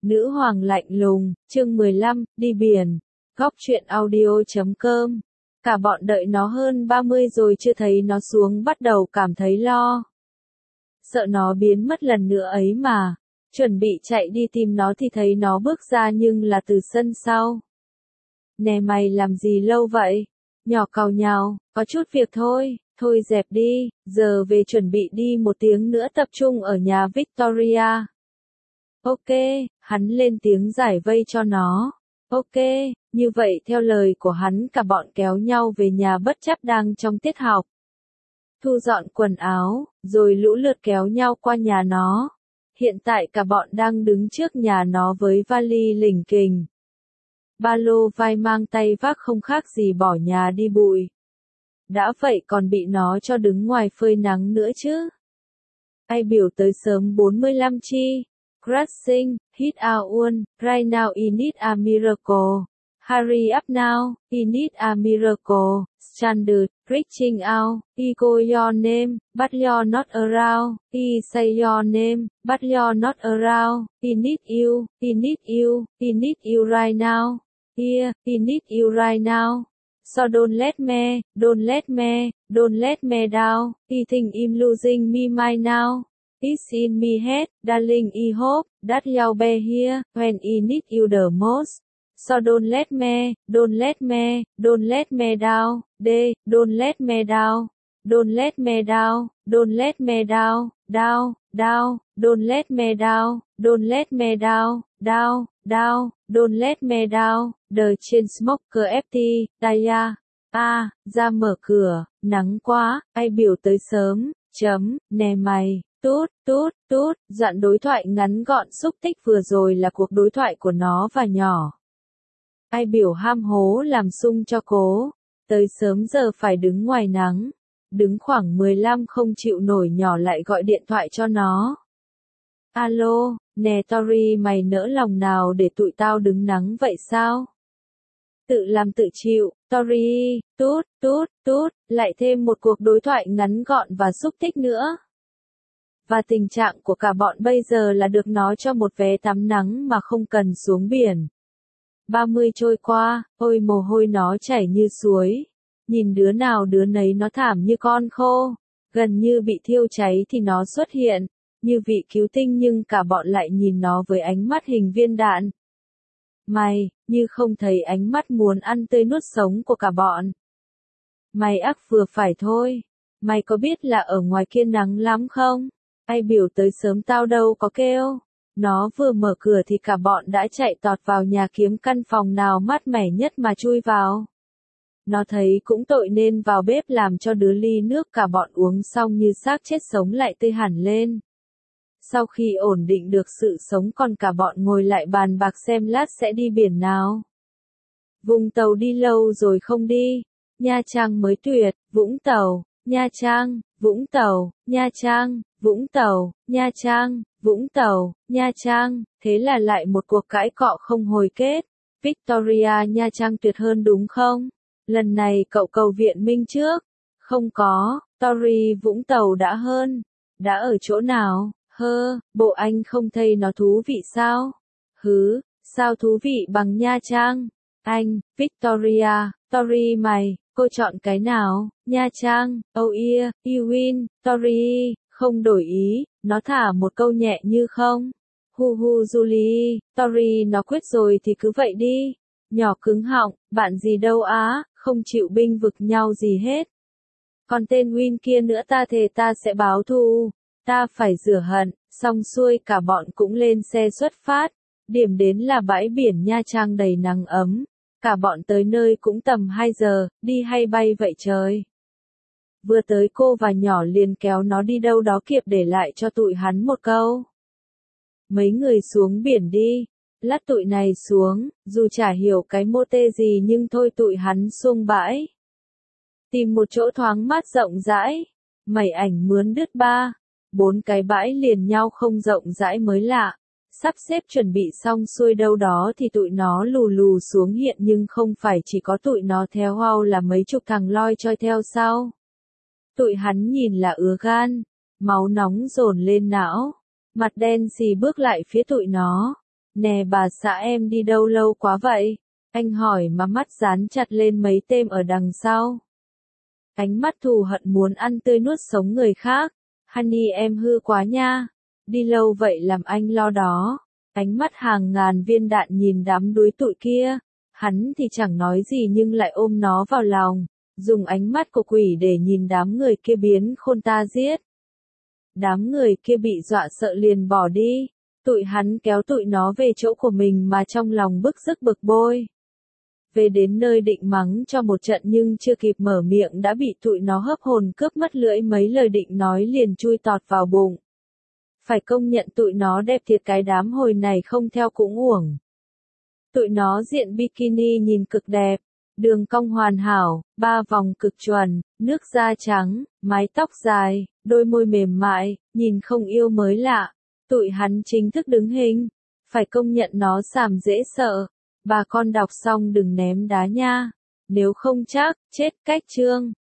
Nữ hoàng lạnh lùng, chương 15, đi biển. Góc truyện audio.com. Cả bọn đợi nó hơn 30 rồi chưa thấy nó xuống, bắt đầu cảm thấy lo. Sợ nó biến mất lần nữa ấy mà. Chuẩn bị chạy đi tìm nó thì thấy nó bước ra nhưng là từ sân sau. Nè mày làm gì lâu vậy? Nhỏ càu nhào, có chút việc thôi, thôi dẹp đi, giờ về chuẩn bị đi 1 tiếng nữa tập trung ở nhà Victoria. Ok, hắn lên tiếng giải vây cho nó. Ok, như vậy theo lời của hắn cả bọn kéo nhau về nhà bất chấp đang trong tiết học. Thu dọn quần áo, rồi lũ lượt kéo nhau qua nhà nó. Hiện tại cả bọn đang đứng trước nhà nó với vali lỉnh kình. Ba lô vai mang tay vác không khác gì bỏ nhà đi bụi. Đã vậy còn bị nó cho đứng ngoài phơi nắng nữa chứ. Ai biểu tới sớm 45 chi. Crashing, hit out one, right now I need a miracle. Hurry up now, I need a miracle. Standard, reaching out, I call your name, but you're not around. I say your name, but you're not around. I need you, I need you, I need you right now. Here, I need you right now. So don't let me down. I think I'm losing me mind now. It's in me head, darling, I hope that you'll be here when I need you the most. So don't let me down. Don't let me down. Don't let me down. Don't let me down. Down. Don't let me down. Don't let me down. Down. Don't let me down. The Chainsmokers FT, Taya. Ra mở cửa, nắng quá, ai biểu tới sớm, nè mày. Tút, đoạn đối thoại ngắn gọn xúc tích vừa rồi là cuộc đối thoại của nó và nhỏ. Ai biểu ham hố làm sung cho cố, tới sớm giờ phải đứng ngoài nắng, đứng khoảng 15 không chịu nổi nhỏ lại gọi điện thoại cho nó. Alo, nè Tori mày nỡ lòng nào để tụi tao đứng nắng vậy sao? Tự làm tự chịu, Tori, tút, lại thêm một cuộc đối thoại ngắn gọn và xúc tích nữa. Và tình trạng của cả bọn bây giờ là được nó cho một vé tắm nắng mà không cần xuống biển. 30 trôi qua, ôi mồ hôi nó chảy như suối. Nhìn đứa nào đứa nấy nó thảm như con khô. Gần như bị thiêu cháy thì nó xuất hiện, như vị cứu tinh nhưng cả bọn lại nhìn nó với ánh mắt hình viên đạn. Mày, như không thấy ánh mắt muốn ăn tươi nuốt sống của cả bọn. Mày ác vừa phải thôi. Mày có biết là ở ngoài kia nắng lắm không? Ai biểu tới sớm tao đâu có kêu. Nó vừa mở cửa thì cả bọn đã chạy tọt vào nhà kiếm căn phòng nào mát mẻ nhất mà chui vào. Nó thấy cũng tội nên vào bếp làm cho đứa ly nước cả bọn uống xong như xác chết sống lại tươi hẳn lên. Sau khi ổn định được sự sống còn cả bọn ngồi lại bàn bạc xem lát sẽ đi biển nào. Vũng Tàu đi lâu rồi không đi. Nha Trang mới tuyệt, Vũng Tàu, Nha Trang, Vũng Tàu, Nha Trang, Vũng Tàu, Nha Trang, Vũng Tàu, Nha Trang, thế là lại một cuộc cãi cọ không hồi kết. Victoria Nha Trang tuyệt hơn đúng không? Lần này cậu cầu viện minh trước. Không có, Tori Vũng Tàu đã hơn. Đã ở chỗ nào? Bộ anh không thấy nó thú vị sao? Sao thú vị bằng Nha Trang? Anh, Victoria, Tori mày, cô chọn cái nào? Nha Trang, oh yeah, you win, Tori, không đổi ý, nó thả một câu nhẹ như không. Julie, Tori nó quyết rồi thì cứ vậy đi. Nhỏ cứng họng, bạn gì đâu á, không chịu binh vực nhau gì hết. Còn tên Win kia nữa ta thề ta sẽ báo thù. Ta phải rửa hận, xong xuôi cả bọn cũng lên xe xuất phát. Điểm đến là bãi biển Nha Trang đầy nắng ấm. Cả bọn tới nơi cũng tầm 2 giờ, đi hay bay vậy trời. Vừa tới cô và nhỏ liền kéo nó đi đâu đó kịp để lại cho tụi hắn một câu. Mấy người xuống biển đi. Lát tụi này xuống, dù chả hiểu cái mô tê gì nhưng thôi tụi hắn xuông bãi. Tìm một chỗ thoáng mát rộng rãi. Mẩy ảnh mướn đứt 4 cái bãi liền nhau không rộng rãi mới lạ. Sắp xếp chuẩn bị xong xuôi đâu đó thì tụi nó lù xuống hiện nhưng không phải chỉ có tụi nó theo wow là mấy chục thằng loi choi theo sau. Tụi hắn nhìn là ứa gan, máu nóng dồn lên não, mặt đen xì bước lại phía tụi nó. Nè bà xã em đi đâu lâu quá vậy? Anh hỏi mà mắt dán chặt lên mấy tên ở đằng sau. Ánh mắt thù hận muốn ăn tươi nuốt sống người khác. Honey em hư quá nha. Đi lâu vậy làm anh lo đó. Ánh mắt hàng ngàn viên đạn nhìn đám đuối tụi kia. Hắn thì chẳng nói gì nhưng lại ôm nó vào lòng. Dùng ánh mắt của quỷ để nhìn đám người kia biến khôn ta giết. Đám người kia bị dọa sợ liền bỏ đi. Tụi hắn kéo tụi nó về chỗ của mình mà trong lòng bức rứt bực bôi. Về đến nơi định mắng cho một trận nhưng chưa kịp mở miệng đã bị tụi nó hớp hồn cướp mất lưỡi, mấy lời định nói liền chui tọt vào bụng. Phải công nhận tụi nó đẹp thiệt, cái đám hồi này không theo cũng uổng. Tụi nó diện bikini nhìn cực đẹp, đường cong hoàn hảo, 3 vòng cực chuẩn, nước da trắng, mái tóc dài, đôi môi mềm mại, nhìn không yêu mới lạ. Tụi hắn chính thức đứng hình. Phải công nhận nó xàm dễ sợ. Bà con đọc xong đừng ném đá nha. Nếu không chắc, chết cách chương.